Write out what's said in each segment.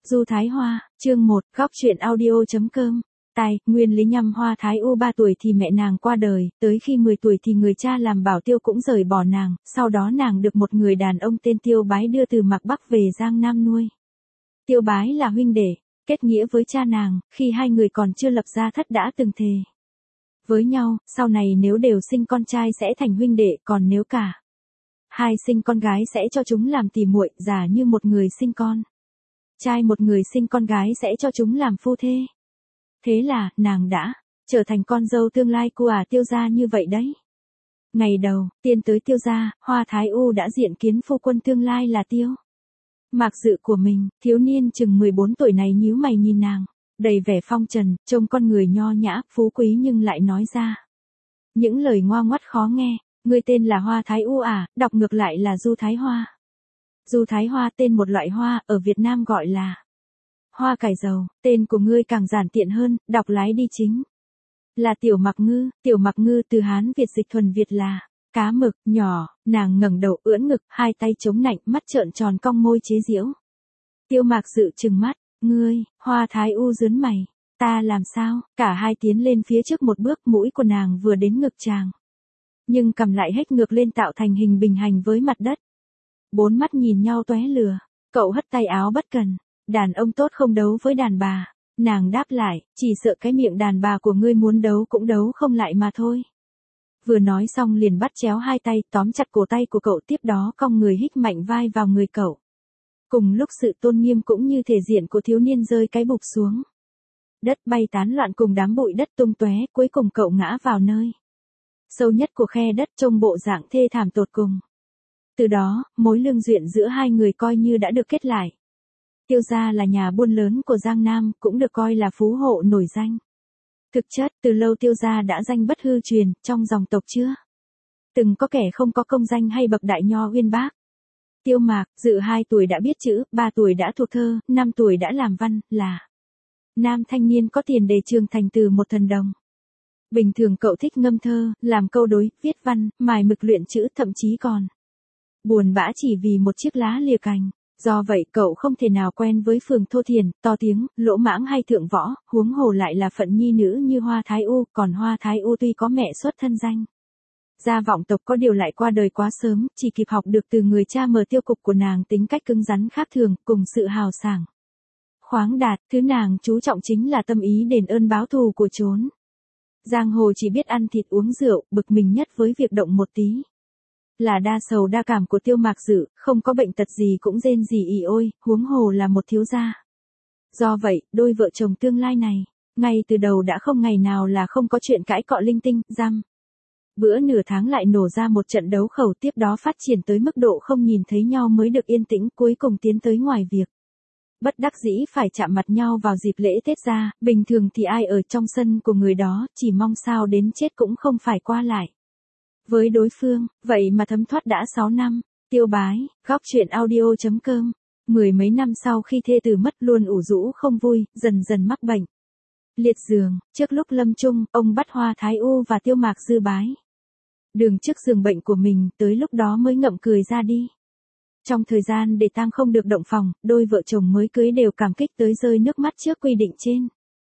Du Thái Hoa, chương 1, góc chuyện audio.com. Nguyên lý nhăm Hoa Thái U 3 tuổi thì mẹ nàng qua đời, tới khi 10 tuổi thì người cha làm bảo Tiêu cũng rời bỏ nàng, sau đó nàng được một người đàn ông tên Tiêu Bái đưa từ Mạc Bắc về Giang Nam nuôi. Tiêu Bái là huynh đệ, kết nghĩa với cha nàng, khi hai người còn chưa lập gia thất đã từng thề với nhau, sau này nếu đều sinh con trai sẽ thành huynh đệ, còn nếu cả hai sinh con gái sẽ cho chúng làm tỉ muội, giả như một người sinh con trai một người sinh con gái sẽ cho chúng làm phu thê. Thế là, nàng đã trở thành con dâu tương lai của Tiêu gia như vậy đấy. Ngày đầu tiên tới Tiêu gia, Hoa Thái U đã diện kiến phu quân tương lai là Tiêu Mạc Dự của mình. Thiếu niên chừng 14 tuổi này nhíu mày nhìn nàng, đầy vẻ phong trần, trông con người nho nhã, phú quý nhưng lại nói ra những lời ngoa ngoắt khó nghe. Ngươi tên là Hoa Thái U à, đọc ngược lại là Du Thái Hoa. Du Thái Hoa tên một loại hoa, ở Việt Nam gọi là hoa cải dầu, tên của ngươi càng giản tiện hơn, đọc lái đi chính là Tiểu Mặc Ngư. Tiểu Mặc Ngư từ Hán Việt dịch thuần Việt là cá mực, nhỏ. Nàng ngẩng đầu ưỡn ngực, hai tay chống nạnh, mắt trợn tròn cong môi chế giễu. Tiêu Mạc Dự trừng mắt, ngươi. Hoa Thái U rướn mày, ta làm sao? Cả hai tiến lên phía trước một bước, mũi của nàng vừa đến ngực chàng, nhưng cầm lại hết ngược lên tạo thành hình bình hành với mặt đất. Bốn mắt nhìn nhau tóe lửa. Cậu hất tay áo bất cần. Đàn ông tốt không đấu với đàn bà. Nàng đáp lại, chỉ sợ cái miệng đàn bà của ngươi muốn đấu cũng đấu không lại mà thôi. Vừa nói xong liền bắt chéo hai tay, tóm chặt cổ tay của cậu, tiếp đó cong người hít mạnh vai vào người cậu. Cùng lúc sự tôn nghiêm cũng như thể diện của thiếu niên rơi cái bụp xuống. Đất bay tán loạn cùng đám bụi đất tung tóe, cuối cùng cậu ngã vào nơi sâu nhất của khe đất, trông bộ dạng thê thảm tột cùng. Từ đó, mối lương duyên giữa hai người coi như đã được kết lại. Tiêu gia là nhà buôn lớn của Giang Nam, cũng được coi là phú hộ nổi danh. Thực chất, từ lâu Tiêu gia đã danh bất hư truyền, trong dòng tộc chưa từng có kẻ không có công danh hay bậc đại nho uyên bác. Tiêu Mạc Dự 2 tuổi đã biết chữ, 3 tuổi đã thuộc thơ, 5 tuổi đã làm văn, là nam thanh niên có tiền để trưởng thành từ một thần đồng. Bình thường cậu thích ngâm thơ, làm câu đối, viết văn, mài mực luyện chữ, thậm chí còn buồn bã chỉ vì một chiếc lá lìa cành. Do vậy cậu không thể nào quen với phường thô thiển, to tiếng, lỗ mãng hay thượng võ, huống hồ lại là phận nhi nữ như Hoa Thái U. Còn Hoa Thái U tuy có mẹ xuất thân danh gia vọng tộc, có điều lại qua đời quá sớm, chỉ kịp học được từ người cha mờ tiêu cục của nàng tính cách cứng rắn khác thường, cùng sự hào sảng khoáng đạt. Thứ nàng chú trọng chính là tâm ý đền ơn báo thù của chốn giang hồ chỉ biết ăn thịt uống rượu. Bực mình nhất với việc động một tí là đa sầu đa cảm của Tiêu Mạc Dự, không có bệnh tật gì cũng rên rỉ ỉ ôi, huống hồ là một thiếu gia. Do vậy, đôi vợ chồng tương lai này, ngay từ đầu đã không ngày nào là không có chuyện cãi cọ linh tinh, dăm bữa nửa tháng lại nổ ra một trận đấu khẩu, tiếp đó phát triển tới mức độ không nhìn thấy nhau mới được yên tĩnh, cuối cùng tiến tới ngoài việc bất đắc dĩ phải chạm mặt nhau vào dịp lễ Tết ra. Bình thường thì ai ở trong sân của người đó, chỉ mong sao đến chết cũng không phải qua lại với đối phương. Vậy mà thấm thoát đã 6 năm. Tiêu Bái, góc chuyện audio.com. 10 mấy năm sau khi thê tử mất, luôn ủ rũ không vui, dần dần mắc bệnh liệt giường. Trước lúc lâm chung, ông bắt Hoa Thái U và Tiêu Mạc Dư bái đường trước giường bệnh của mình, tới lúc đó mới ngậm cười ra đi. Trong thời gian để tang không được động phòng, đôi vợ chồng mới cưới đều cảm kích tới rơi nước mắt trước quy định trên.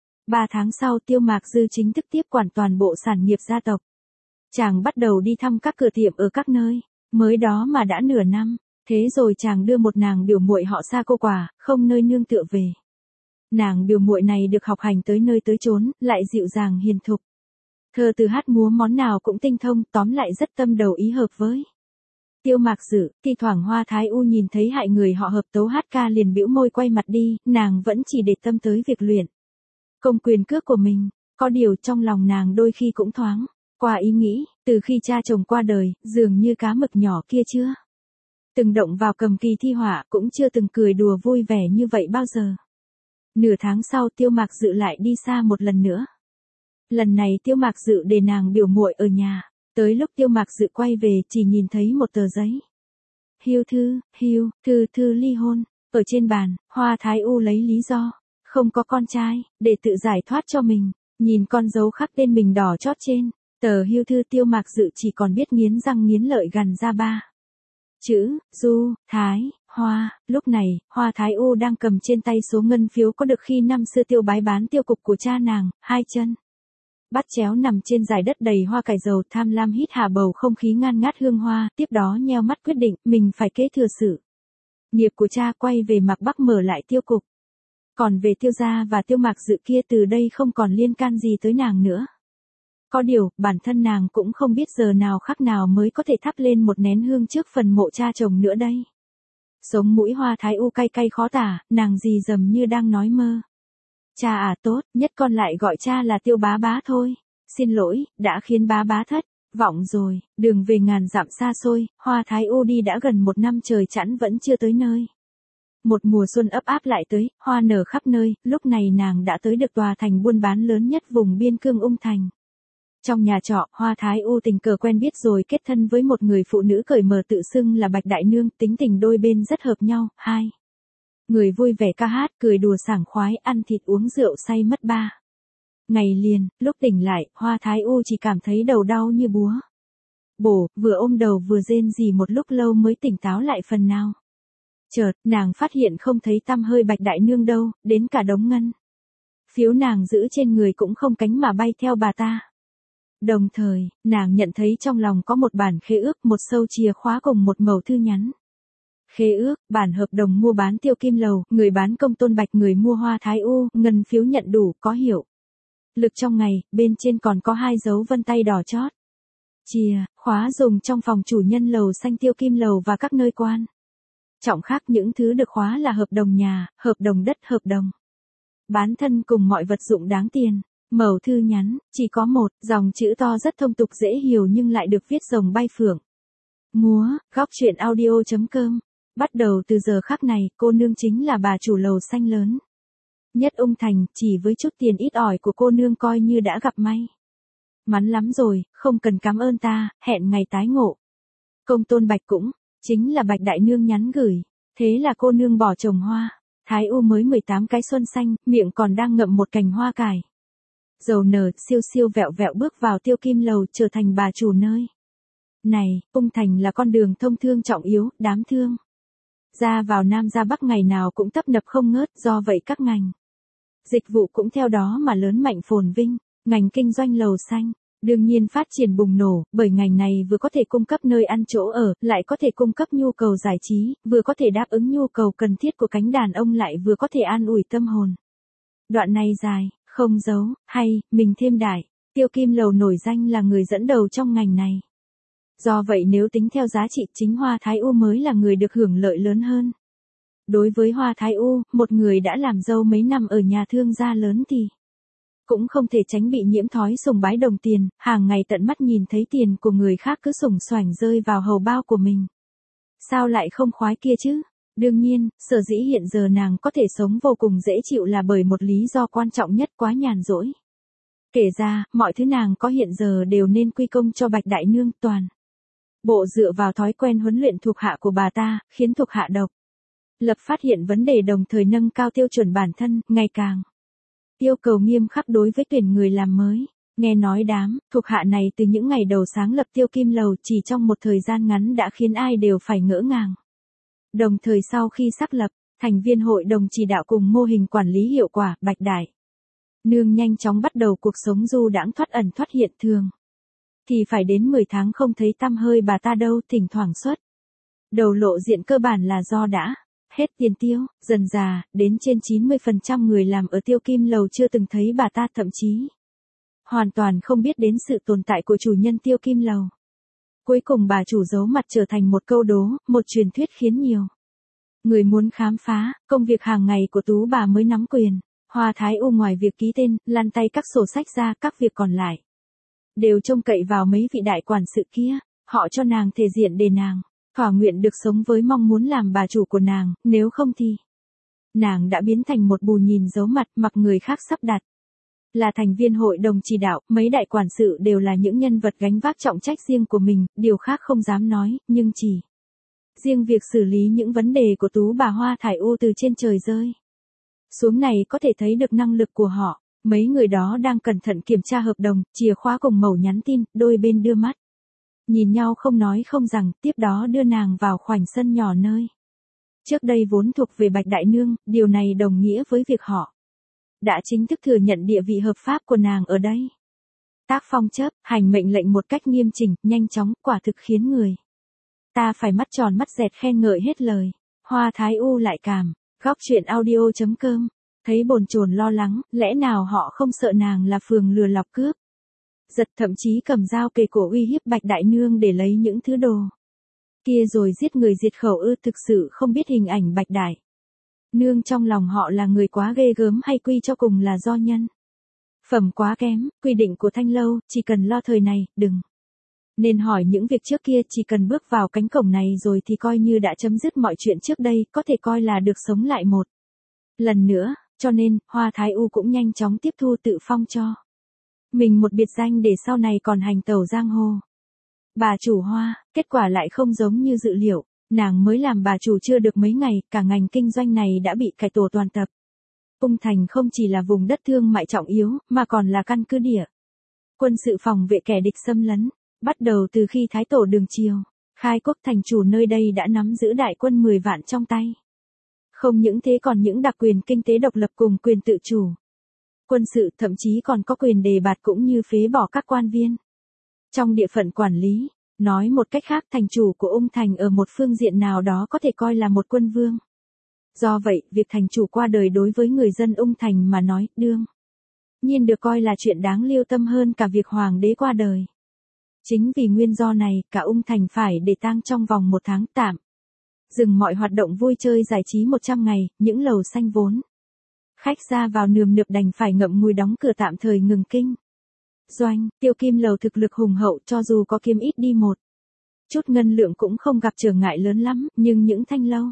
3 tháng sau, Tiêu Mạc Dư chính thức tiếp quản toàn bộ sản nghiệp gia tộc. Chàng bắt đầu đi thăm các cửa tiệm ở các nơi, mới đó mà đã nửa năm. Thế rồi chàng đưa một nàng biểu muội họ Sa cô quả, không nơi nương tựa về. Nàng biểu muội này được học hành tới nơi tới chốn, lại dịu dàng hiền thục. Thơ từ hát múa món nào cũng tinh thông, tóm lại rất tâm đầu ý hợp với Tiêu Mạc Dự. Thi thoảng Hoa Thái U nhìn thấy hại người họ hợp tấu hát ca liền bĩu môi quay mặt đi, nàng vẫn chỉ để tâm tới việc luyện công quyền cước của mình. Có điều trong lòng nàng đôi khi cũng thoáng qua ý nghĩ, từ khi cha chồng qua đời, dường như cá mực nhỏ kia chưa từng động vào cầm kỳ thi họa, cũng chưa từng cười đùa vui vẻ như vậy bao giờ. Nửa tháng sau, Tiêu Mạc Dự lại đi xa một lần nữa. Lần này Tiêu Mạc Dự để nàng biểu muội ở nhà. Tới lúc Tiêu Mạc Dự quay về, chỉ nhìn thấy một tờ giấy thư ly hôn ở trên bàn. Hoa Thái U lấy lý do không có con trai để tự giải thoát cho mình. Nhìn con dấu khắc tên mình đỏ chót trên tờ hưu thư, Tiêu Mạc Dự chỉ còn biết nghiến răng nghiến lợi gằn ra 3 chữ: Du Thái Lúc này, Hoa Thái U đang cầm trên tay số ngân phiếu có được khi năm xưa Tiêu Bái bán tiêu cục của cha nàng, hai chân bắt chéo nằm trên dải đất đầy hoa cải dầu, tham lam hít hà bầu không khí ngan ngát hương hoa, tiếp đó nheo mắt quyết định mình phải kế thừa sự nghiệp của cha, quay về Mạc Bắc mở lại tiêu cục. Còn về Tiêu gia và Tiêu Mạc Dự kia từ đây không còn liên can gì tới nàng nữa. Có điều, bản thân nàng cũng không biết giờ nào khắc nào mới có thể thắp lên một nén hương trước phần mộ cha chồng nữa đây. Sống mũi Hoa Thái U cay cay khó tả, nàng rì rầm như đang nói mơ. Cha à, tốt nhất con lại gọi cha là Tiêu bá bá thôi. Xin lỗi, đã khiến bá bá thất vọng rồi. Đường về ngàn dặm xa xôi, Hoa Thái U đi đã gần 1 năm trời chẵn vẫn chưa tới nơi. Một mùa xuân ấp áp lại tới, hoa nở khắp nơi, lúc này nàng đã tới được tòa thành buôn bán lớn nhất vùng biên cương Ung Thành. Trong nhà trọ, Hoa Thái U tình cờ quen biết rồi kết thân với một người phụ nữ cởi mở tự xưng là Bạch Đại Nương, tính tình đôi bên rất hợp nhau, hai người vui vẻ ca hát, cười đùa sảng khoái, ăn thịt uống rượu say mất 3 ngày liền. Lúc tỉnh lại, Hoa Thái U chỉ cảm thấy đầu đau như búa bổ, vừa ôm đầu vừa rên rỉ một lúc lâu mới tỉnh táo lại phần nào. Chợt, nàng phát hiện không thấy tăm hơi Bạch Đại Nương đâu, đến cả đống ngân phiếu nàng giữ trên người cũng không cánh mà bay theo bà ta. Đồng thời, nàng nhận thấy trong lòng có một bản khế ước, một sâu chìa khóa cùng một mẩu thư nhắn. Khế ước, bản hợp đồng mua bán Tiêu Kim Lầu, người bán Công Tôn Bạch, người mua Hoa Thái U, ngân phiếu nhận đủ, có hiệu lực trong ngày, bên trên còn có 2 dấu vân tay đỏ chót. Chìa khóa dùng trong phòng chủ nhân lầu xanh Tiêu Kim Lầu và các nơi quan trọng khác. Những thứ được khóa là hợp đồng nhà, hợp đồng đất, hợp đồng bán thân cùng mọi vật dụng đáng tiền. Mẩu thư nhắn, chỉ có một dòng chữ to rất thông tục dễ hiểu nhưng lại được viết rồng bay phượng múa. Góc truyện audio.com. Bắt đầu từ giờ khắc này, cô nương chính là bà chủ lầu xanh lớn nhất Ung Thành, chỉ với chút tiền ít ỏi của cô nương coi như đã gặp may mắn lắm rồi, không cần cảm ơn ta, hẹn ngày tái ngộ. Công Tôn Bạch cũng chính là Bạch Đại Nương nhắn gửi. Thế là cô nương bỏ trồng Hoa Thái U mới 18 cái xuân xanh, miệng còn đang ngậm một cành hoa cải dầu nở, siêu siêu vẹo vẹo bước vào Tiêu Kim Lầu, trở thành bà chủ nơi này. Ung Thành là con đường thông thương trọng yếu, đám thương ra vào Nam ra Bắc ngày nào cũng tấp nập không ngớt, do vậy các ngành dịch vụ cũng theo đó mà lớn mạnh phồn vinh. Ngành kinh doanh lầu xanh đương nhiên phát triển bùng nổ, bởi ngành này vừa có thể cung cấp nơi ăn chỗ ở, lại có thể cung cấp nhu cầu giải trí, vừa có thể đáp ứng nhu cầu cần thiết của cánh đàn ông, lại vừa có thể an ủi tâm hồn. Đoạn này dài, không giấu, hay, mình thêm đại. Tiêu Kim Lầu nổi danh là người dẫn đầu trong ngành này. Do vậy nếu tính theo giá trị, chính Hoa Thái U mới là người được hưởng lợi lớn hơn. Đối với Hoa Thái U, một người đã làm dâu mấy năm ở nhà thương gia lớn thì cũng không thể tránh bị nhiễm thói sùng bái đồng tiền, hàng ngày tận mắt nhìn thấy tiền của người khác cứ sủng soảnh rơi vào hầu bao của mình. Sao lại không khoái kia chứ? Đương nhiên, sở dĩ hiện giờ nàng có thể sống vô cùng dễ chịu là bởi một lý do quan trọng nhất, quá nhàn rỗi. Kể ra, mọi thứ nàng có hiện giờ đều nên quy công cho Bạch Đại Nương, toàn bộ dựa vào thói quen huấn luyện thuộc hạ của bà ta, khiến thuộc hạ độc lập phát hiện vấn đề, đồng thời nâng cao tiêu chuẩn bản thân, ngày càng yêu cầu nghiêm khắc đối với tuyển người làm mới. Nghe nói đám thuộc hạ này từ những ngày đầu sáng lập Tiêu Kim Lầu chỉ trong một thời gian ngắn đã khiến ai đều phải ngỡ ngàng. Đồng thời sau khi xác lập, thành viên hội đồng chỉ đạo cùng mô hình quản lý hiệu quả, Bạch Đại Nương nhanh chóng bắt đầu cuộc sống du đãng thoát ẩn thoát hiện. Thường thì phải đến 10 tháng không thấy tăm hơi bà ta đâu, thỉnh thoảng xuất đầu lộ diện cơ bản là do đã hết tiền tiêu. Dần dà, đến trên 90% người làm ở Tiêu Kim Lầu chưa từng thấy bà ta, thậm chí hoàn toàn không biết đến sự tồn tại của chủ nhân Tiêu Kim Lầu. Cuối cùng bà chủ giấu mặt trở thành một câu đố, một truyền thuyết khiến nhiều người muốn khám phá. Công việc hàng ngày của tú bà mới nắm quyền Hoa Thái U ngoài việc ký tên, lăn tay các sổ sách ra, các việc còn lại đều trông cậy vào mấy vị đại quản sự kia. Họ cho nàng thể diện để nàng thỏa nguyện được sống với mong muốn làm bà chủ của nàng, nếu không thì nàng đã biến thành một bù nhìn giấu mặt, mặc người khác sắp đặt là thành viên hội đồng chỉ đạo. Mấy đại quản sự đều là những nhân vật gánh vác trọng trách riêng của mình, điều khác không dám nói, nhưng chỉ riêng việc xử lý những vấn đề của tú bà Hoa Thái U từ trên trời rơi xuống này có thể thấy được năng lực của họ. Mấy người đó đang cẩn thận kiểm tra hợp đồng, chìa khóa cùng mẩu nhắn tin, đôi bên đưa mắt nhìn nhau không nói không rằng, tiếp đó đưa nàng vào khoảnh sân nhỏ nơi Trước đây vốn thuộc về Bạch Đại Nương, điều này đồng nghĩa với việc họ đã chính thức thừa nhận địa vị hợp pháp của nàng ở đây. Tác phong chớp, hành mệnh lệnh một cách nghiêm chỉnh, nhanh chóng, quả thực khiến người ta phải mắt tròn mắt dẹt khen ngợi hết lời. Hoa Thái U lại cảm, góc chuyện audio.com, thấy bồn chồn lo lắng, lẽ nào họ không sợ nàng là phường lừa lọc cướp giật, thậm chí cầm dao kề cổ uy hiếp Bạch Đại Nương để lấy những thứ đồ kia rồi giết người diệt khẩu ư? Thực sự không biết hình ảnh Bạch Đại Nương trong lòng họ là người quá ghê gớm hay quy cho cùng là do nhân phẩm quá kém. Quy định của Thanh Lâu, chỉ cần lo thời này, đừng nên hỏi những việc trước kia, chỉ cần bước vào cánh cổng này rồi thì coi như đã chấm dứt mọi chuyện trước đây, có thể coi là được sống lại một lần nữa. Cho nên, Hoa Thái U cũng nhanh chóng tiếp thu tự phong cho mình một biệt danh để sau này còn hành tẩu giang hồ. Bà chủ Hoa, kết quả lại không giống như dự liệu, nàng mới làm bà chủ chưa được mấy ngày, cả ngành kinh doanh này đã bị cải tổ toàn tập. Ung Thành không chỉ là vùng đất thương mại trọng yếu, mà còn là căn cứ địa quân sự phòng vệ kẻ địch xâm lấn. Bắt đầu từ khi Thái Tổ Đường Triều khai quốc, thành chủ nơi đây đã nắm giữ đại quân 10 vạn trong tay. Không những thế còn những đặc quyền kinh tế độc lập cùng quyền tự chủ quân sự, thậm chí còn có quyền đề bạt cũng như phế bỏ các quan viên trong địa phận quản lý. Nói một cách khác, thành chủ của Ung Thành ở một phương diện nào đó có thể coi là một quân vương. Do vậy, việc thành chủ qua đời đối với người dân Ung Thành mà nói, đương nhiên được coi là chuyện đáng lưu tâm hơn cả việc hoàng đế qua đời. Chính vì nguyên do này, cả Ung Thành phải để tang trong vòng 1 tháng, tạm dừng mọi hoạt động vui chơi giải trí 100 ngày, những lầu xanh vốn khách ra vào nườm nượp đành phải ngậm ngùi đóng cửa tạm thời ngừng kinh doanh. Tiêu Kim Lầu thực lực hùng hậu, cho dù có kiếm ít đi một chút ngân lượng cũng không gặp trở ngại lớn lắm, nhưng những thanh lâu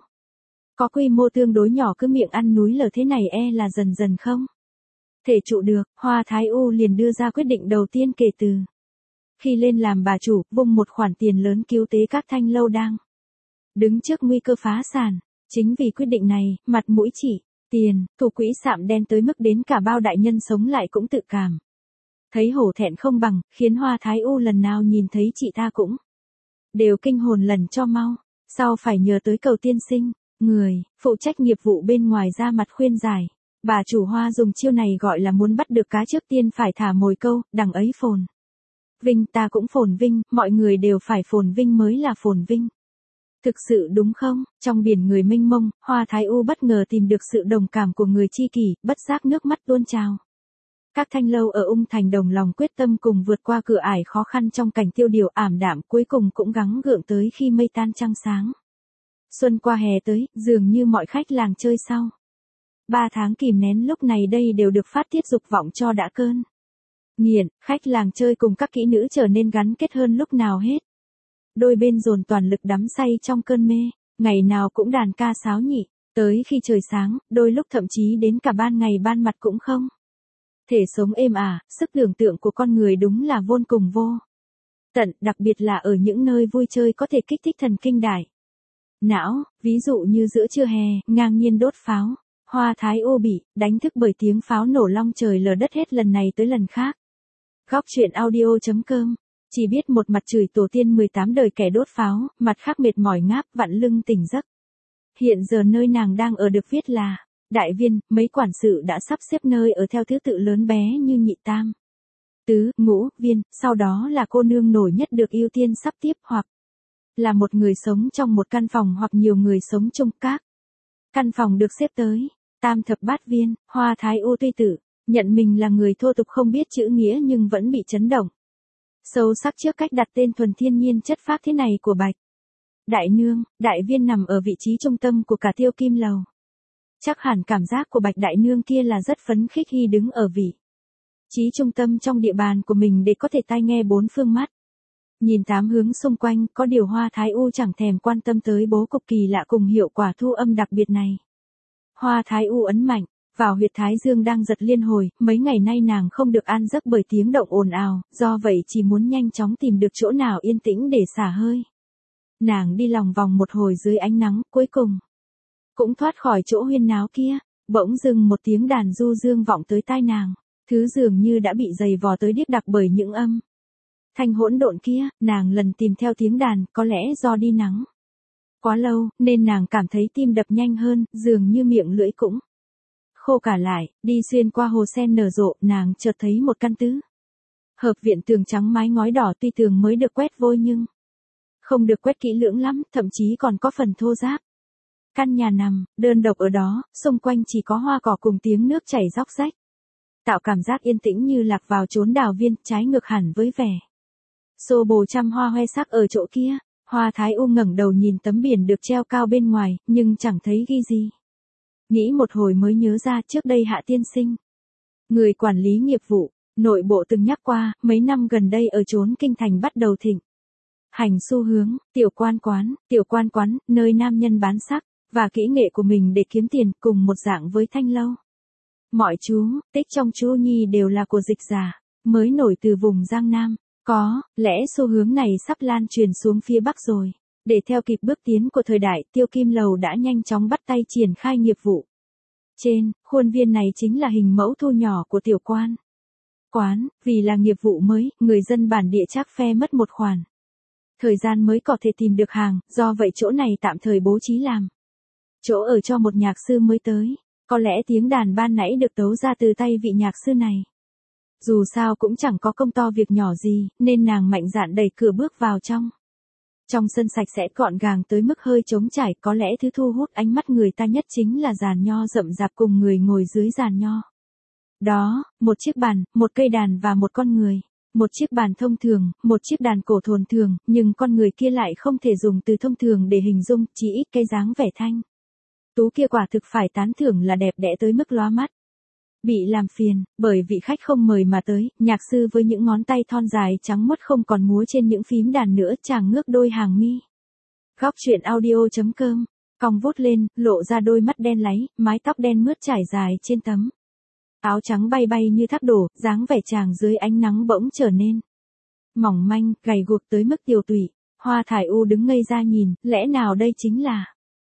có quy mô tương đối nhỏ cứ miệng ăn núi lở thế này là dần dần không thể trụ được. Hoa Thái U liền đưa ra quyết định đầu tiên kể từ khi lên làm bà chủ, vung một khoản tiền lớn cứu tế các thanh lâu đang đứng trước nguy cơ phá sản. Chính vì quyết định này, mặt mũi chỉ tiền, thủ quỹ sạm đen tới mức đến cả bao đại nhân sống lại cũng tự cảm thấy hổ thẹn không bằng, khiến Hoa Thái U lần nào nhìn thấy chị ta cũng đều kinh hồn lần cho mau. Sau phải nhờ tới Cầu tiên sinh, người phụ trách nghiệp vụ bên ngoài, ra mặt khuyên giải. Bà chủ Hoa dùng chiêu này gọi là muốn bắt được cá trước tiên phải thả mồi câu, đằng ấy phồn vinh ta cũng phồn vinh, mọi người đều phải phồn vinh mới là phồn vinh. Thực sự đúng không? Trong biển người mênh mông, Hoa Thái U bất ngờ tìm được sự đồng cảm của người tri kỷ, bất giác nước mắt tuôn trào. Các thanh lâu ở Ung Thành đồng lòng quyết tâm cùng vượt qua cửa ải khó khăn trong cảnh tiêu điều ảm đạm, cuối cùng cũng gắng gượng tới khi mây tan trăng sáng. Xuân qua hè tới, dường như mọi khách làng chơi sau 3 tháng kìm nén lúc này đây đều được phát tiết dục vọng cho đã cơn nghiện. Khách làng chơi cùng các kỹ nữ trở nên gắn kết hơn lúc nào hết. Đôi bên dồn toàn lực đắm say trong cơn mê, ngày nào cũng đàn ca sáo nhị, tới khi trời sáng, đôi lúc thậm chí đến cả ban ngày ban mặt cũng không thể sống êm ả. Sức tưởng tượng của con người đúng là vô cùng vô tận, đặc biệt là ở những nơi vui chơi có thể kích thích thần kinh đại não, ví dụ như giữa trưa hè, ngang nhiên đốt pháo. Hoa Thái U bị đánh thức bởi tiếng pháo nổ long trời lở đất hết lần này tới lần khác. Góc chuyện audio.com, chỉ biết một mặt chửi tổ tiên 18 đời kẻ đốt pháo, mặt khác mệt mỏi ngáp vặn lưng tỉnh giấc. Hiện giờ nơi nàng đang ở được viết là Đại Viên, mấy quản sự đã sắp xếp nơi ở theo thứ tự lớn bé như nhị tam, tứ, ngũ, viên, sau đó là cô nương nổi nhất được ưu tiên sắp tiếp, hoặc là một người sống trong một căn phòng hoặc nhiều người sống chung các căn phòng được xếp tới tam thập bát viên. Hoa Thái U tuy tự nhận mình là người thô tục không biết chữ nghĩa nhưng vẫn bị chấn động sâu sắc trước cách đặt tên thuần thiên nhiên chất phác thế này của Bạch Đại Nương. Đại Viên nằm ở vị trí trung tâm của cả Tiêu Kim Lầu. Chắc hẳn cảm giác của Bạch Đại Nương kia là rất phấn khích khi đứng ở vị trí trung tâm trong địa bàn của mình để có thể tai nghe bốn phương mắt nhìn 8 hướng xung quanh. Có điều Hoa Thái U chẳng thèm quan tâm tới bố cục kỳ lạ cùng hiệu quả thu âm đặc biệt này. Hoa Thái U ấn mạnh vào huyệt thái dương đang giật liên hồi, mấy ngày nay nàng không được an giấc bởi tiếng động ồn ào, do vậy chỉ muốn nhanh chóng tìm được chỗ nào yên tĩnh để xả hơi. Nàng đi lòng vòng một hồi dưới ánh nắng, cuối cùng cũng thoát khỏi chỗ huyên náo kia. Bỗng dưng một tiếng đàn du dương vọng tới tai nàng, thứ dường như đã bị dày vò tới điếc đặc bởi những âm thanh hỗn độn kia. Nàng lần tìm theo tiếng đàn, có lẽ do đi nắng Quá lâu, nên nàng cảm thấy tim đập nhanh hơn, dường như miệng lưỡi cũng khô cả lại, đi xuyên qua hồ sen nở rộ, nàng chợt thấy một căn tứ hợp viện tường trắng mái ngói đỏ, tuy tường mới được quét vôi nhưng không được quét kỹ lưỡng lắm, thậm chí còn có phần thô ráp. Căn nhà nằm, đơn độc ở đó, xung quanh chỉ có hoa cỏ cùng tiếng nước chảy róc rách. Tạo cảm giác yên tĩnh như lạc vào chốn đào viên, trái ngược hẳn với vẻ xô bồ trăm hoa hoe sắc ở chỗ kia. Hoa Thái U ngẩng đầu nhìn tấm biển được treo cao bên ngoài, nhưng chẳng thấy ghi gì. Nghĩ một hồi mới nhớ ra trước đây Hạ tiên sinh, người quản lý nghiệp vụ, nội bộ từng nhắc qua, mấy năm gần đây ở chốn kinh thành bắt đầu thịnh hành xu hướng, tiểu quan quán, nơi nam nhân bán sắc, và kỹ nghệ của mình để kiếm tiền, cùng một dạng với thanh lâu. Mọi chú, tích trong chú nhi đều là của dịch giả, mới nổi từ vùng Giang Nam. Có lẽ xu hướng này sắp lan truyền xuống phía Bắc rồi. Để theo kịp bước tiến của thời đại, Tiêu Kim Lầu đã nhanh chóng bắt tay triển khai nghiệp vụ. Trên khuôn viên này chính là hình mẫu thu nhỏ của tiểu quán, vì là nghiệp vụ mới, người dân bản địa chắc phe mất một khoản thời gian mới có thể tìm được hàng, do vậy chỗ này tạm thời bố trí làm chỗ ở cho một nhạc sư mới tới. Có lẽ tiếng đàn ban nãy được tấu ra từ tay vị nhạc sư này. Dù sao cũng chẳng có công to việc nhỏ gì, nên nàng mạnh dạn đẩy cửa bước vào trong. Trong sân sạch sẽ gọn gàng tới mức hơi trống trải, có lẽ thứ thu hút ánh mắt người ta nhất chính là giàn nho rậm rạp cùng người ngồi dưới giàn nho. Đó, một chiếc bàn, một cây đàn và một con người. Một chiếc bàn thông thường, một chiếc đàn cổ thồn thường, nhưng con người kia lại không thể dùng từ thông thường để hình dung, chỉ ít cái dáng vẻ thanh tú kia quả thực phải tán thưởng là đẹp đẽ tới mức lóa mắt. Bị làm phiền, bởi vị khách không mời mà tới, nhạc sư với những ngón tay thon dài trắng muốt không còn múa trên những phím đàn nữa, chàng ngước đôi hàng mi. Góc truyện audio.com, cong vút lên, lộ ra đôi mắt đen láy, mái tóc đen mướt trải dài trên tấm áo trắng bay bay như thác đổ, dáng vẻ chàng dưới ánh nắng bỗng trở nên mỏng manh, gầy guộc tới mức tiều tụy. Hoa Thải U đứng ngây ra nhìn, lẽ nào đây chính là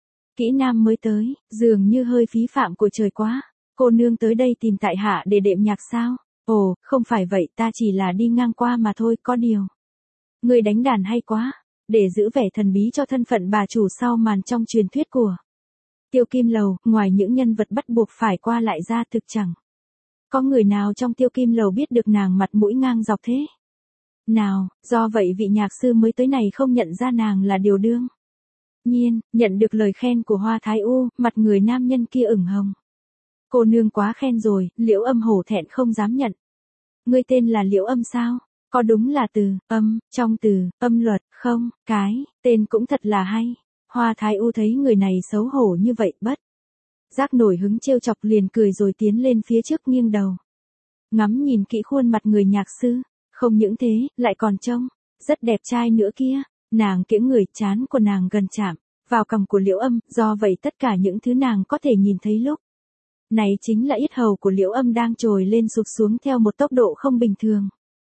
kỹ nam mới tới, dường như hơi phí phạm của trời quá. Cô nương tới đây tìm tại hạ để đệm nhạc sao? Ồ, không phải vậy, ta chỉ là đi ngang qua mà thôi, có điều. Người đánh đàn hay quá, để giữ vẻ thần bí cho thân phận bà chủ sau màn trong truyền thuyết của Tiêu Kim Lầu, ngoài những nhân vật bắt buộc phải qua lại ra thực chẳng có người nào trong Tiêu Kim Lầu biết được nàng mặt mũi ngang dọc thế nào, do vậy vị nhạc sư mới tới này không nhận ra nàng là điều đương nhiên. Nhận được lời khen của Hoa Thái U, mặt người nam nhân kia ửng hồng. Cô nương quá khen rồi, Liễu Âm hổ thẹn không dám nhận. Ngươi tên là Liễu Âm sao? Có đúng là từ âm, trong từ âm luật, không? Cái tên cũng thật là hay. Hoa Thái U thấy người này xấu hổ như vậy, bất giác nổi hứng trêu chọc, liền cười rồi tiến lên phía trước nghiêng đầu. Ngắm nhìn kỹ khuôn mặt người nhạc sư, không những thế, lại còn trông rất đẹp trai nữa kia. Nàng kiễng người, trán của nàng gần chạm vào cằm của Liễu Âm, do vậy tất cả những thứ nàng có thể nhìn thấy lúc này chính là yết hầu của Liễu Âm đang trồi lên sụt xuống theo một tốc độ không bình thường.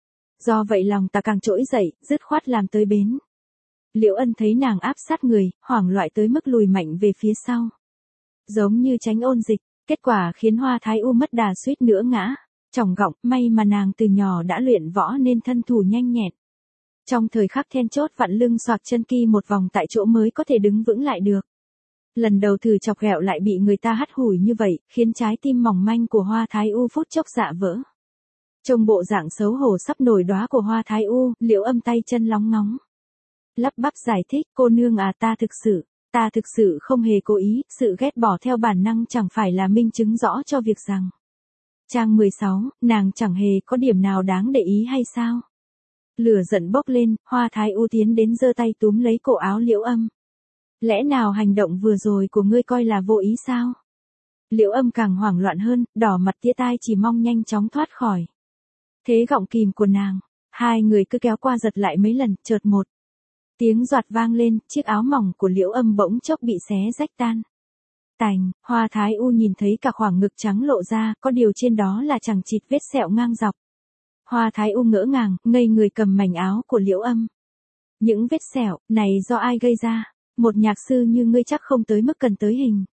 Do vậy lòng ta càng trỗi dậy, dứt khoát làm tới bến. Liễu Ân thấy nàng áp sát người, hoảng loạn tới mức lùi mạnh về phía sau, giống như tránh ôn dịch, kết quả khiến Hoa Thái U mất đà suýt nữa ngã chỏng gọng. May mà nàng từ nhỏ đã luyện võ nên thân thủ nhanh nhẹn. Trong thời khắc then chốt vặn lưng xoạc chân ki một vòng tại chỗ mới có thể đứng vững lại được. Lần đầu thử chọc ghẹo lại bị người ta hắt hủi như vậy, khiến trái tim mỏng manh của Hoa Thái U phút chốc dạ vỡ. Trong bộ dạng xấu hổ sắp nổi đóa của Hoa Thái U, Liễu Âm tay chân lóng ngóng, lắp bắp giải thích, cô nương à, ta thực sự không hề cố ý, sự ghét bỏ theo bản năng chẳng phải là minh chứng rõ cho việc rằng. Trang 16, nàng chẳng hề có điểm nào đáng để ý hay sao? Lửa giận bốc lên, Hoa Thái U tiến đến giơ tay túm lấy cổ áo Liễu Âm. Lẽ nào hành động vừa rồi của ngươi coi là vô ý sao? Liễu Âm càng hoảng loạn hơn, đỏ mặt tía tai chỉ mong nhanh chóng thoát khỏi thế gọng kìm của nàng. Hai người cứ kéo qua giật lại mấy lần, chợt một tiếng doạt vang lên, chiếc áo mỏng của Liễu Âm bỗng chốc bị xé rách tan tành. Hoa Thái U nhìn thấy cả khoảng ngực trắng lộ ra, có điều trên đó là chằng chịt vết sẹo ngang dọc. Hoa Thái U ngỡ ngàng, ngây người cầm mảnh áo của Liễu Âm. Những vết sẹo này do ai gây ra? Một nhạc sư như ngươi chắc không tới mức cần tới hình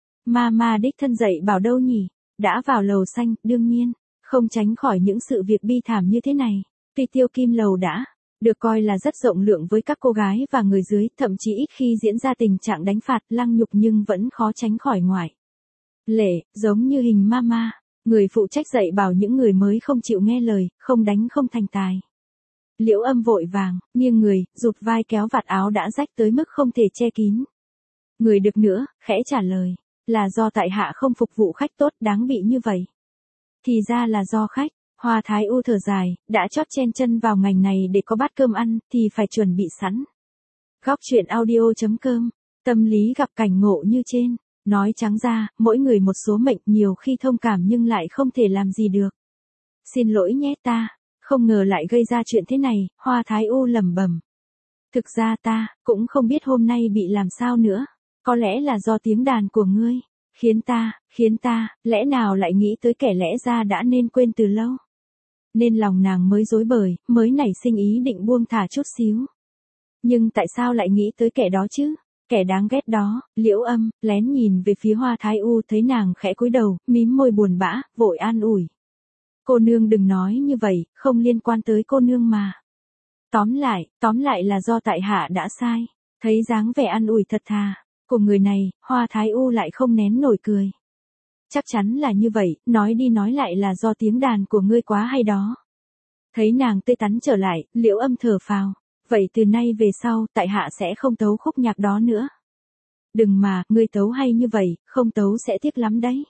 ma đích thân dạy bảo đâu nhỉ? Đã vào lầu xanh, đương nhiên không tránh khỏi những sự việc bi thảm như thế này. Tuy Tiêu Kim Lầu đã Được coi là rất rộng lượng với các cô gái và người dưới, thậm chí ít khi diễn ra tình trạng đánh phạt, lăng nhục nhưng vẫn khó tránh khỏi ngoại lệ, giống như hình mama, người phụ trách dạy bảo những người mới không chịu nghe lời, không đánh không thành tài. Liễu Âm vội vàng, nghiêng người, rụt vai kéo vạt áo đã rách tới mức không thể che kín. Người được nữa, khẽ trả lời, là do tại hạ không phục vụ khách tốt đáng bị như vậy. Thì ra là do khách. Hoa Thái U thở dài, đã chót chen chân vào ngành này để có bát cơm ăn, thì phải chuẩn bị sẵn. Góc truyện audio.com, tâm lý gặp cảnh ngộ như trên. Nói trắng ra, mỗi người một số mệnh, nhiều khi thông cảm nhưng lại không thể làm gì được. Xin lỗi nhé ta, không ngờ lại gây ra chuyện thế này, Hoa Thái U lẩm bẩm. Thực ra ta, cũng không biết hôm nay bị làm sao nữa. Có lẽ là do tiếng đàn của ngươi. Khiến ta, lẽ nào lại nghĩ tới kẻ lẽ ra đã nên quên từ lâu. Nên lòng nàng mới rối bời, mới nảy sinh ý định buông thả chút xíu. Nhưng tại sao lại nghĩ tới kẻ đó chứ? Kẻ đáng ghét đó. Liễu Âm lén nhìn về phía Hoa Thái U, thấy nàng khẽ cúi đầu, mím môi buồn bã, vội an ủi. Cô nương đừng nói như vậy, không liên quan tới cô nương mà. Tóm lại là do tại hạ đã sai. Thấy dáng vẻ an ủi thật thà của người này, Hoa Thái U lại không nén nổi cười. Chắc chắn là như vậy, nói đi nói lại là do tiếng đàn của ngươi quá hay đó. Thấy nàng tươi tắn trở lại, Liễu Âm thở phào. Vậy từ nay về sau, tại hạ sẽ không tấu khúc nhạc đó nữa. Đừng mà, ngươi tấu hay như vậy, không tấu sẽ tiếc lắm đấy.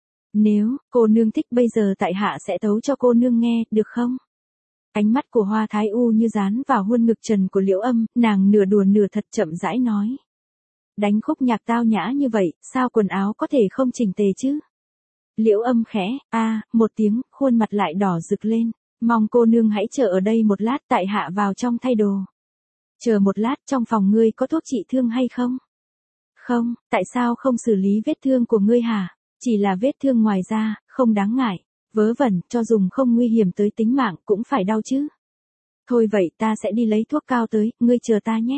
Nếu cô nương thích bây giờ tại hạ sẽ tấu cho cô nương nghe, được không? Ánh mắt của Hoa Thái U như dán vào huân ngực trần của Liễu Âm, nàng nửa đùa nửa thật chậm rãi nói. Đánh khúc nhạc tao nhã như vậy, sao quần áo có thể không chỉnh tề chứ? Liễu Âm khẽ, một tiếng, khuôn mặt lại đỏ rực lên. Mong cô nương hãy chờ ở đây một lát, tại hạ vào trong thay đồ. Chờ một lát, trong phòng ngươi có thuốc trị thương hay không? Không, tại sao không xử lý vết thương của ngươi hả? Chỉ là vết thương ngoài da, không đáng ngại. Vớ vẩn, cho dùng không nguy hiểm tới tính mạng, cũng phải đau chứ. Thôi vậy ta sẽ đi lấy thuốc cao tới, ngươi chờ ta nhé.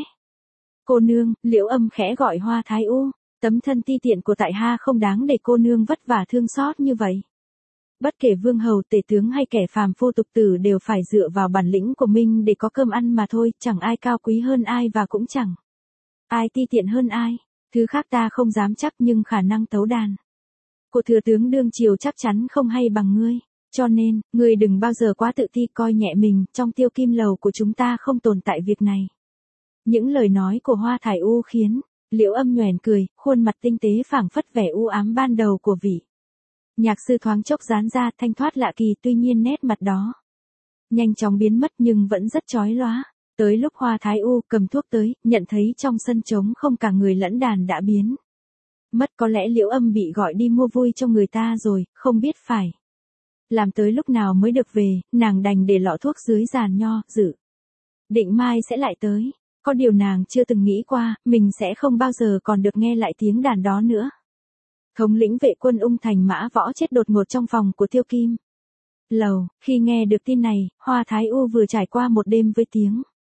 Cô nương, Liễu Âm khẽ gọi Hoa Thái U, tấm thân ti tiện của tại hạ không đáng để cô nương vất vả thương xót như vậy. Bất kể vương hầu, tể tướng hay kẻ phàm phu tục tử đều phải dựa vào bản lĩnh của mình để có cơm ăn mà thôi, chẳng ai cao quý hơn ai và cũng chẳng ai ti tiện hơn ai. Thứ khác ta không dám chắc nhưng khả năng tấu đàn của thừa tướng đương triều chắc chắn không hay bằng ngươi. Cho nên, ngươi đừng bao giờ quá tự ti coi nhẹ mình, trong Tiêu Kim Lầu của chúng ta không tồn tại việc này. Những lời nói của Hoa Thái U khiến Liễu Âm nhoẻn cười, khuôn mặt tinh tế phảng phất vẻ u ám ban đầu của vị nhạc sư thoáng chốc giãn ra, thanh thoát lạ kỳ, tuy nhiên nét mặt đó nhanh chóng biến mất nhưng vẫn rất chói lóa. Tới lúc Hoa Thái U cầm thuốc tới, nhận thấy trong sân trống không cả người lẫn đàn đã biến mất, có lẽ Liễu Âm bị gọi đi mua vui cho người ta rồi, không biết phải làm tới lúc nào mới được về, nàng đành để lọ thuốc dưới giàn nho, dự định mai sẽ lại tới. Có điều nàng chưa từng nghĩ qua, mình sẽ không bao giờ còn được nghe lại tiếng đàn đó nữa. Thống lĩnh vệ quân Ung Thành Mã Võ chết đột ngột trong phòng của Tiêu Kim Lầu. Khi nghe được tin này, Hoa Thái U vừa trải qua một đêm với tiếng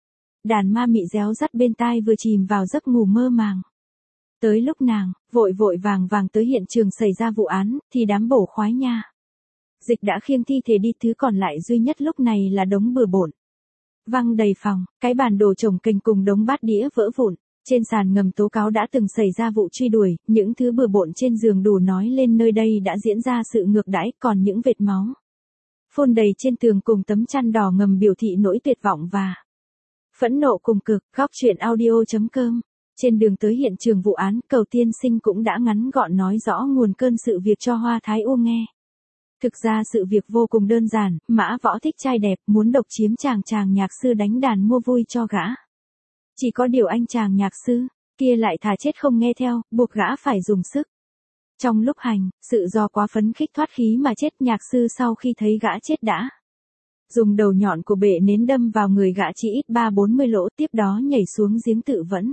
đàn ma mị réo rắt bên tai, vừa chìm vào giấc ngủ mơ màng. Tới lúc nàng vội vàng tới hiện trường xảy ra vụ án, thì đám bổ khoái nha dịch đã khiêng thi thể đi, thứ còn lại duy nhất lúc này là đống bừa bộn văng đầy phòng, cái bàn đồ chồng kềnh cùng đống bát đĩa vỡ vụn. Trên sàn ngầm tố cáo đã từng xảy ra vụ truy đuổi, những thứ bừa bộn trên giường đủ nói lên nơi đây đã diễn ra sự ngược đãi, còn những vệt máu phun đầy trên tường cùng tấm chăn đỏ ngầm biểu thị nỗi tuyệt vọng và phẫn nộ cùng cực. Góc truyện audio.com. Trên đường tới hiện trường vụ án, Cầu tiên sinh cũng đã ngắn gọn nói rõ nguồn cơn sự việc cho Hoa Thái U nghe. Thực ra sự việc vô cùng đơn giản, Mã Võ thích trai đẹp, muốn độc chiếm chàng nhạc sư đánh đàn mua vui cho gã. Chỉ có điều anh chàng nhạc sư kia lại thà chết không nghe theo, buộc gã phải dùng sức. Trong lúc hành sự do quá phấn khích thoát khí mà chết, nhạc sư sau khi thấy gã chết đã dùng đầu nhọn của bệ nến đâm vào người gã chỉ ít 30-40 lỗ, tiếp đó nhảy xuống giếng tự vẫn.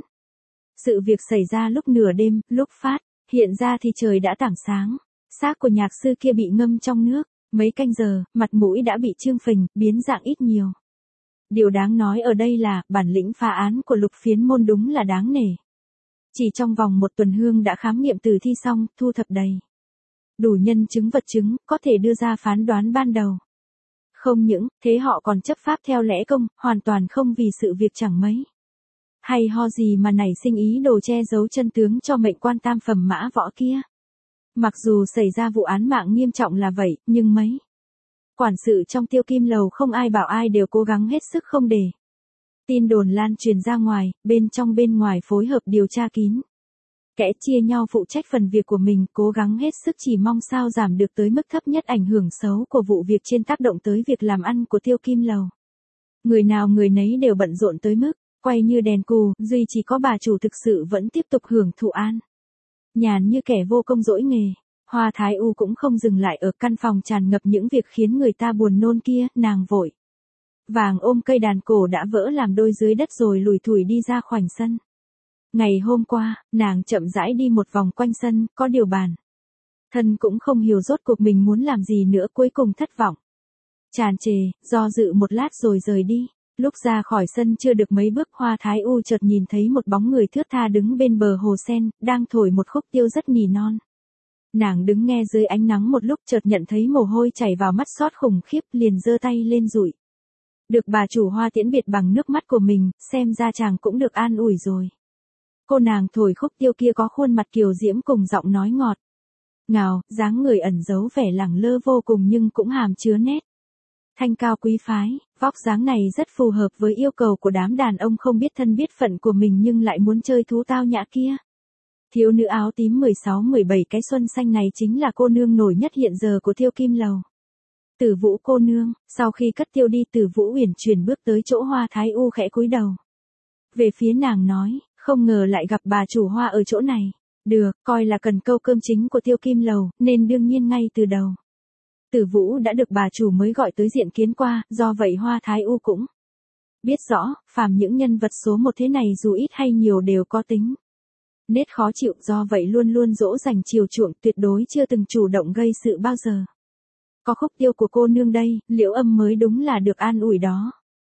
Sự việc xảy ra lúc nửa đêm, lúc phát hiện ra thì trời đã tảng sáng. Xác của nhạc sư kia bị ngâm trong nước mấy canh giờ, mặt mũi đã bị trương phình, biến dạng ít nhiều. Điều đáng nói ở đây là, bản lĩnh phá án của Lục Phiến Môn đúng là đáng nể. Chỉ trong vòng 1 tuần Hương đã khám nghiệm tử thi xong, thu thập đầy đủ nhân chứng vật chứng, có thể đưa ra phán đoán ban đầu. Không những, thế họ còn chấp pháp theo lẽ công, hoàn toàn không vì sự việc chẳng mấy hay ho gì mà nảy sinh ý đồ che giấu chân tướng cho mệnh quan tam phẩm mã võ kia. Mặc dù xảy ra vụ án mạng nghiêm trọng là vậy, nhưng mấy quản sự trong Tiêu Kim Lầu không ai bảo ai đều cố gắng hết sức không để tin đồn lan truyền ra ngoài, bên trong bên ngoài phối hợp điều tra kín kẽ, chia nhau phụ trách phần việc của mình, cố gắng hết sức chỉ mong sao giảm được tới mức thấp nhất ảnh hưởng xấu của vụ việc trên tác động tới việc làm ăn của Tiêu Kim Lầu. Người nào người nấy đều bận rộn tới mức quay như đèn cù, duy chỉ có bà chủ thực sự vẫn tiếp tục hưởng thụ an nhàn như kẻ vô công dỗi nghề. Hoa Thái U cũng không dừng lại ở căn phòng tràn ngập những việc khiến người ta buồn nôn kia, nàng vội vàng ôm cây đàn cổ đã vỡ làm đôi dưới đất rồi lủi thủi đi ra khoảnh sân. Ngày hôm qua, nàng chậm rãi đi một vòng quanh sân, có điều bản thân cũng không hiểu rốt cuộc mình muốn làm gì nữa, cuối cùng thất vọng tràn trề, do dự một lát rồi rời đi. Lúc ra khỏi sân chưa được mấy bước, Hoa Thái U chợt nhìn thấy một bóng người thướt tha đứng bên bờ hồ sen, đang thổi một khúc tiêu rất nỉ non. Nàng đứng nghe dưới ánh nắng một lúc, chợt nhận thấy mồ hôi chảy vào mắt xót khủng khiếp, liền giơ tay lên dụi. Được bà chủ Hoa tiễn biệt bằng nước mắt của mình, xem ra chàng cũng được an ủi rồi. Cô nàng thổi khúc tiêu kia có khuôn mặt kiều diễm cùng giọng nói ngọt ngào, dáng người ẩn giấu vẻ lẳng lơ vô cùng nhưng cũng hàm chứa nét thanh cao quý phái. Vóc dáng này rất phù hợp với yêu cầu của đám đàn ông không biết thân biết phận của mình nhưng lại muốn chơi thú tao nhã kia. Thiếu nữ áo tím 16-17 cái xuân xanh này chính là cô nương nổi nhất hiện giờ của Tiêu Kim Lầu. Tử Vũ cô nương. Sau khi cất tiêu đi, Tử Vũ uyển chuyển bước tới chỗ Hoa Thái U, khẽ cúi đầu về phía nàng nói, không ngờ lại gặp bà chủ Hoa ở chỗ này. Được, coi là cần câu cơm chính của Tiêu Kim Lầu, nên đương nhiên ngay từ đầu Tử Vũ đã được bà chủ mới gọi tới diện kiến qua, do vậy Hoa Thái U cũng biết rõ, phàm những nhân vật số một thế này dù ít hay nhiều đều có tính nết khó chịu, do vậy luôn luôn dỗ dành chiều chuộng, tuyệt đối chưa từng chủ động gây sự bao giờ. Có khúc tiêu của cô nương đây, Liễu Âm mới đúng là được an ủi đó.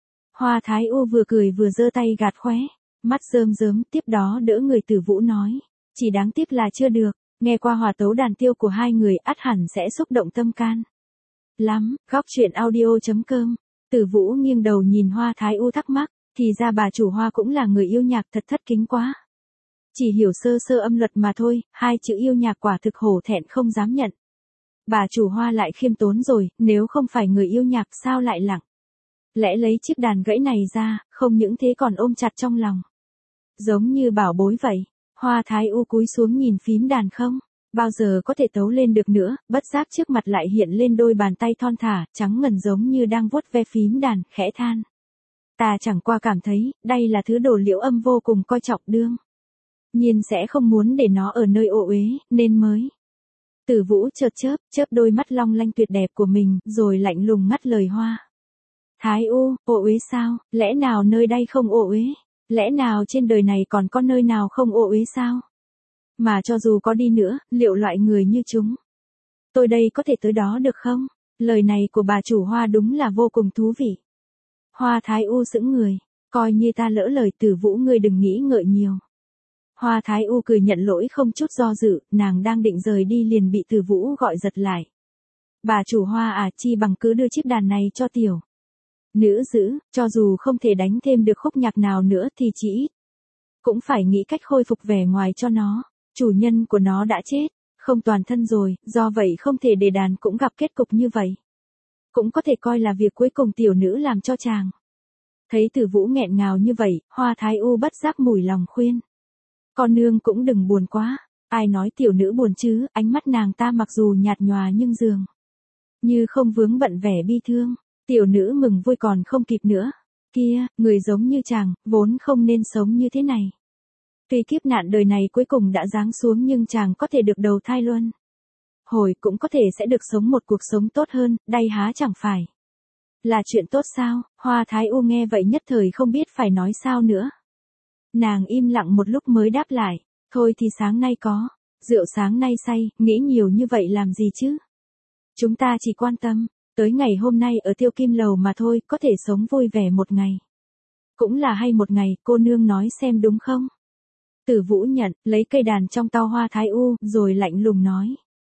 Hoa Thái U vừa cười vừa giơ tay gạt khóe mắt rơm rớm, tiếp đó đỡ người Tử Vũ nói, chỉ đáng tiếc là chưa được. Nghe qua hòa tấu đàn tiêu của hai người ắt hẳn sẽ xúc động tâm can lắm. Góc truyện audio.com. Tử Vũ nghiêng đầu nhìn Hoa Thái U thắc mắc, thì ra bà chủ Hoa cũng là người yêu nhạc, thật thất kính quá. Chỉ hiểu sơ sơ âm luật mà thôi, hai chữ yêu nhạc quả thực hổ thẹn không dám nhận. Bà chủ Hoa lại khiêm tốn rồi, nếu không phải người yêu nhạc sao lại lặng lẽ lấy chiếc đàn gãy này ra, không những thế còn ôm chặt trong lòng, giống như bảo bối vậy. Hoa Thái U cúi xuống nhìn phím đàn không bao giờ có thể tấu lên được nữa, bất giác trước mặt lại hiện lên đôi bàn tay thon thả, trắng ngần giống như đang vuốt ve phím đàn, khẽ than. Ta chẳng qua cảm thấy, đây là thứ đồ Liễu Âm vô cùng coi trọng, đương nhiên sẽ không muốn để nó ở nơi ô uế, nên mới. Tử Vũ chợt chớp đôi mắt long lanh tuyệt đẹp của mình, rồi lạnh lùng ngắt lời Hoa Thái U, ô uế sao, lẽ nào nơi đây không ô uế? Lẽ nào trên đời này còn có nơi nào không ô uế sao? Mà cho dù có đi nữa, liệu loại người như chúng tôi đây có thể tới đó được không? Lời này của bà chủ Hoa đúng là vô cùng thú vị. Hoa Thái U sững người, coi như ta lỡ lời. Tử Vũ, ngươi đừng nghĩ ngợi nhiều. Hoa Thái U cười nhận lỗi không chút do dự, nàng đang định rời đi liền bị Tử Vũ gọi giật lại. Bà chủ Hoa à, chi bằng cứ đưa chiếc đàn này cho tiểu nữ giữ, cho dù không thể đánh thêm được khúc nhạc nào nữa thì chỉ ít cũng phải nghĩ cách khôi phục vẻ ngoài cho nó. Chủ nhân của nó đã chết, không toàn thân rồi, do vậy không thể để đàn cũng gặp kết cục như vậy. Cũng có thể coi là việc cuối cùng tiểu nữ làm cho chàng. Thấy Tử Vũ nghẹn ngào như vậy, Hoa Thái U bất giác mủi lòng khuyên. Con nương cũng đừng buồn quá, ai nói tiểu nữ buồn chứ, ánh mắt nàng ta mặc dù nhạt nhòa nhưng dường như không vướng bận vẻ bi thương. Tiểu nữ mừng vui còn không kịp nữa. Kia, người giống như chàng, vốn không nên sống như thế này. Tuy kiếp nạn đời này cuối cùng đã giáng xuống nhưng chàng có thể được đầu thai luân hồi, cũng có thể sẽ được sống một cuộc sống tốt hơn, đây há chẳng phải là chuyện tốt sao? Hoa Thái U nghe vậy nhất thời không biết phải nói sao nữa. Nàng im lặng một lúc mới đáp lại, thôi thì sáng nay có rượu sáng nay say, nghĩ nhiều như vậy làm gì chứ? Chúng ta chỉ quan tâm tới ngày hôm nay ở Tiêu Kim Lầu mà thôi, có thể sống vui vẻ một ngày cũng là hay một ngày, cô nương nói xem đúng không? Tử Vũ nhận, lấy cây đàn trong tay Hoa Thái U, rồi lạnh lùng nói.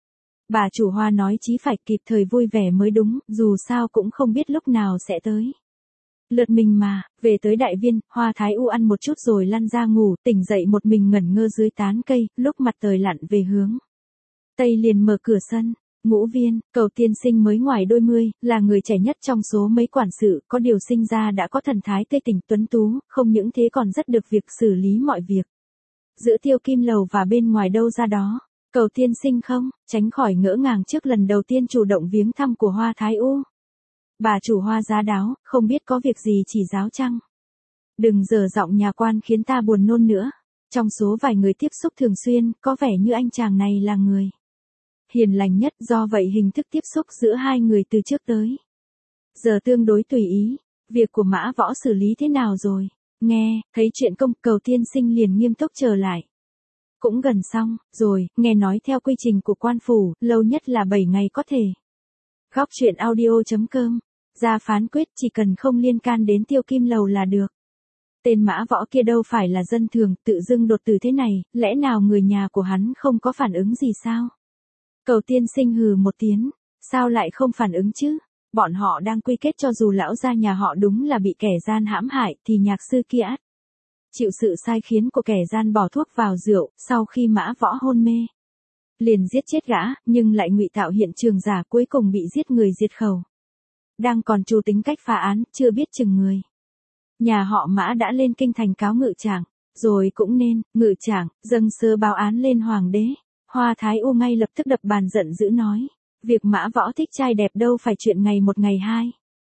Bà chủ Hoa nói chí phải kịp thời vui vẻ mới đúng, dù sao cũng không biết lúc nào sẽ tới. Lượt mình mà, về tới đại viên, Hoa Thái U ăn một chút rồi lăn ra ngủ, tỉnh dậy một mình ngẩn ngơ dưới tán cây, lúc mặt trời lặn về hướng Tây liền mở cửa sân. Ngũ Viên, Cầu tiên sinh mới ngoài đôi mươi, là người trẻ nhất trong số mấy quản sự, có điều sinh ra đã có thần thái tươi tỉnh tuấn tú, không những thế còn rất được việc xử lý mọi việc. Giữa Tiêu Kim Lầu và bên ngoài đâu ra đó. Cầu tiên sinh không, tránh khỏi ngỡ ngàng trước lần đầu tiên chủ động viếng thăm của Hoa Thái U. Bà chủ Hoa giá đáo, không biết có việc gì chỉ giáo chăng. Đừng dở giọng nhà quan khiến ta buồn nôn nữa. Trong số vài người tiếp xúc thường xuyên, có vẻ như anh chàng này là người hiền lành nhất, do vậy hình thức tiếp xúc giữa hai người từ trước tới giờ tương đối tùy ý. Việc của Mã Võ xử lý thế nào rồi? Nghe, thấy chuyện công, Cầu tiên sinh liền nghiêm túc trở lại. Cũng gần xong, rồi, nghe nói theo quy trình của quan phủ, lâu nhất là 7 ngày có thể. Góc truyện audio.com, ra phán quyết chỉ cần không liên can đến Tiêu Kim Lầu là được. Tên Mã Võ kia đâu phải là dân thường, tự dưng đột tử thế này, lẽ nào người nhà của hắn không có phản ứng gì sao? Cầu tiên sinh hừ một tiếng, sao lại không phản ứng chứ? Bọn họ đang quy kết cho dù lão gia nhà họ đúng là bị kẻ gian hãm hại thì nhạc sư kia ắt chịu sự sai khiến của kẻ gian bỏ thuốc vào rượu, sau khi Mã Võ hôn mê liền giết chết gã, nhưng lại ngụy tạo hiện trường giả, cuối cùng bị giết người diệt khẩu. Đang còn chủ tính cách phá án, chưa biết chừng người nhà họ Mã đã lên kinh thành cáo ngự trảng, rồi cũng nên, ngự trảng, dâng sớ báo án lên hoàng đế. Hoa Thái U ngay lập tức đập bàn giận dữ nói, việc Mã Võ thích trai đẹp đâu phải chuyện ngày một ngày hai.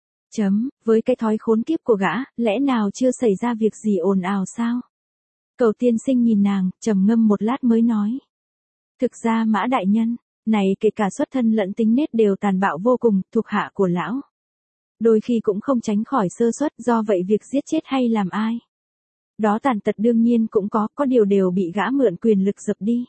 Với cái thói khốn kiếp của gã, lẽ nào chưa xảy ra việc gì ồn ào sao? Cầu tiên sinh nhìn nàng, trầm ngâm một lát mới nói. Thực ra Mã đại nhân, này kể cả xuất thân lẫn tính nết đều tàn bạo vô cùng, thuộc hạ của lão. Đôi khi cũng không tránh khỏi sơ suất, do vậy việc giết chết hay làm ai. Đó tàn tật đương nhiên cũng có điều đều bị gã mượn quyền lực dập đi.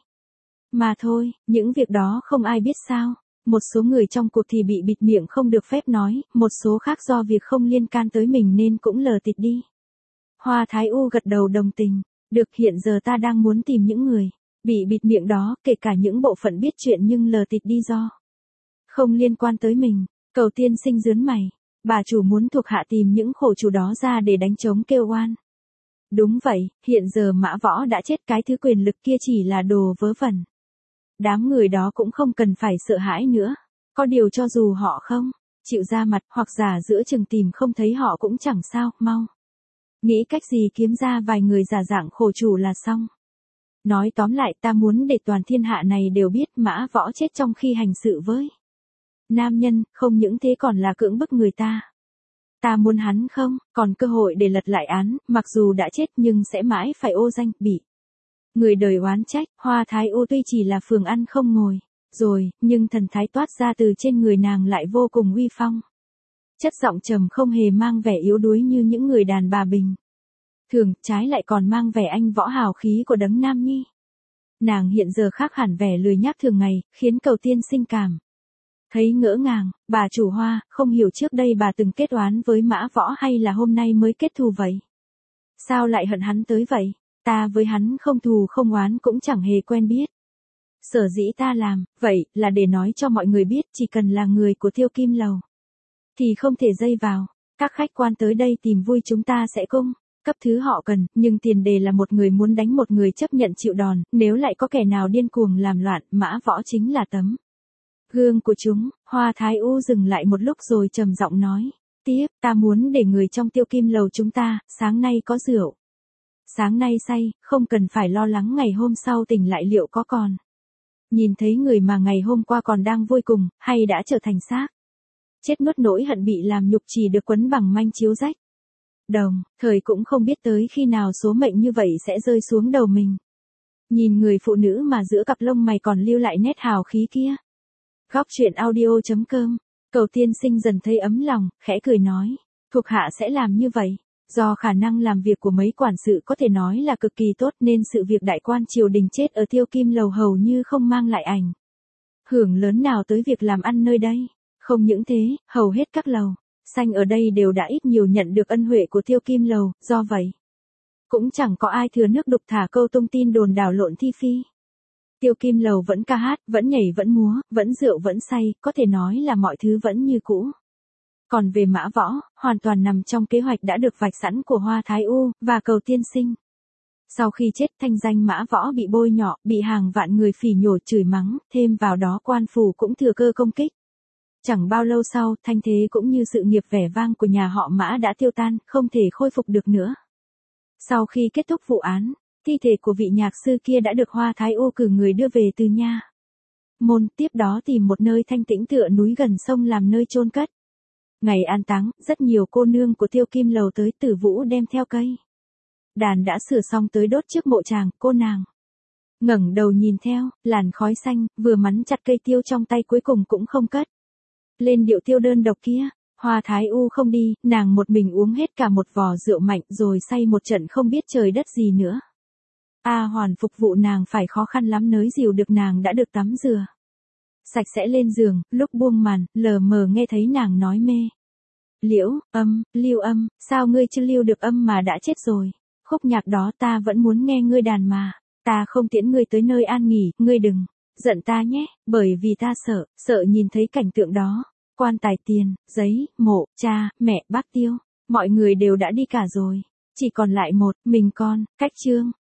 Mà thôi, những việc đó không ai biết sao. Một số người trong cuộc thì bị bịt miệng không được phép nói, một số khác do việc không liên can tới mình nên cũng lờ tịt đi. Hoa Thái U gật đầu đồng tình. Được, hiện giờ ta đang muốn tìm những người bị bịt miệng đó, kể cả những bộ phận biết chuyện nhưng lờ tịt đi do không liên quan tới mình. Cầu tiên sinh rướn mày. Bà chủ muốn thuộc hạ tìm những khổ chủ đó ra để đánh trống kêu oan. Đúng vậy, hiện giờ Mã Võ đã chết, cái thứ quyền lực kia chỉ là đồ vớ vẩn. Đám người đó cũng không cần phải sợ hãi nữa. Có điều cho dù họ không chịu ra mặt hoặc giả giữa chừng tìm không thấy họ cũng chẳng sao, mau nghĩ cách gì kiếm ra vài người giả dạng khổ chủ là xong. Nói tóm lại, ta muốn để toàn thiên hạ này đều biết Mã Võ chết trong khi hành sự với nam nhân, không những thế còn là cưỡng bức người ta. Ta muốn hắn không còn cơ hội để lật lại án, mặc dù đã chết nhưng sẽ mãi phải ô danh, bị người đời oán trách. Hoa Thái U tuy chỉ là phường ăn không ngồi rồi, nhưng thần thái toát ra từ trên người nàng lại vô cùng uy phong. Chất giọng trầm không hề mang vẻ yếu đuối như những người đàn bà bình thường, trái lại còn mang vẻ anh võ hào khí của đấng nam nhi. Nàng hiện giờ khác hẳn vẻ lười nhác thường ngày, khiến cầu tiên sinh cảm thấy ngỡ ngàng. Bà chủ Hoa, không hiểu trước đây bà từng kết oán với Mã Võ hay là hôm nay mới kết thù vậy? Sao lại hận hắn tới vậy? Ta với hắn không thù không oán cũng chẳng hề quen biết. Sở dĩ ta làm vậy là để nói cho mọi người biết, chỉ cần là người của Tiêu Kim Lầu thì không thể dây vào. Các khách quan tới đây tìm vui chúng ta sẽ cung cấp thứ họ cần, nhưng tiền đề là một người muốn đánh một người chấp nhận chịu đòn. Nếu lại có kẻ nào điên cuồng làm loạn, Mã Võ chính là tấm gương của chúng. Hoa Thái U dừng lại một lúc rồi trầm giọng nói tiếp, ta muốn để người trong Tiêu Kim Lầu chúng ta, sáng nay có rượu, sáng nay say, không cần phải lo lắng ngày hôm sau tỉnh lại liệu có còn nhìn thấy người mà ngày hôm qua còn đang vui cùng, hay đã trở thành xác chết nuốt nỗi hận bị làm nhục chỉ được quấn bằng manh chiếu rách. Đồng thời cũng không biết tới khi nào số mệnh như vậy sẽ rơi xuống đầu mình. Nhìn người phụ nữ mà giữa cặp lông mày còn lưu lại nét hào khí kia. Góc truyện audio.com, cầu tiên sinh dần thấy ấm lòng, khẽ cười nói, thuộc hạ sẽ làm như vậy. Do khả năng làm việc của mấy quản sự có thể nói là cực kỳ tốt nên sự việc đại quan triều đình chết ở Tiêu Kim Lầu hầu như không mang lại ảnh hưởng lớn nào tới việc làm ăn nơi đây. Không những thế, hầu hết các lầu xanh ở đây đều đã ít nhiều nhận được ân huệ của Tiêu Kim Lầu, do vậy cũng chẳng có ai thừa nước đục thả câu tung tin đồn đảo lộn thi phi. Tiêu Kim Lầu vẫn ca hát, vẫn nhảy vẫn múa, vẫn rượu vẫn say, có thể nói là mọi thứ vẫn như cũ. Còn về Mã Võ, hoàn toàn nằm trong kế hoạch đã được vạch sẵn của Hoa Thái U, và Cầu Tiên Sinh. Sau khi chết, thanh danh Mã Võ bị bôi nhọ, bị hàng vạn người phỉ nhổ chửi mắng, thêm vào đó quan phủ cũng thừa cơ công kích. Chẳng bao lâu sau, thanh thế cũng như sự nghiệp vẻ vang của nhà họ Mã đã tiêu tan, không thể khôi phục được nữa. Sau khi kết thúc vụ án, thi thể của vị nhạc sư kia đã được Hoa Thái U cử người đưa về từ Nha Môn, tiếp đó tìm một nơi thanh tĩnh tựa núi gần sông làm nơi chôn cất. Ngày an táng, rất nhiều cô nương của Tiêu Kim Lầu tới Tử Vũ đem theo cây đàn đã sửa xong tới đốt trước mộ chàng, cô nàng ngẩng đầu nhìn theo, làn khói xanh, vừa mắn chặt cây tiêu trong tay cuối cùng cũng không cất lên điệu tiêu đơn độc kia. Hoa Thái U không đi, nàng một mình uống hết cả một vò rượu mạnh rồi say một trận không biết trời đất gì nữa. A Hoàn phục vụ nàng phải khó khăn lắm nới dìu được nàng đã được tắm rửa sạch sẽ lên giường, lúc buông màn, lờ mờ nghe thấy nàng nói mê. Liễu, Lưu Âm, sao ngươi chưa lưu được Âm mà đã chết rồi? Khúc nhạc đó ta vẫn muốn nghe ngươi đàn mà. Ta không tiễn ngươi tới nơi an nghỉ, ngươi đừng giận ta nhé, bởi vì ta sợ nhìn thấy cảnh tượng đó. Quan tài tiền, giấy, mộ, cha, mẹ, bác Tiêu, mọi người đều đã đi cả rồi. Chỉ còn lại một mình con, Cách Trương.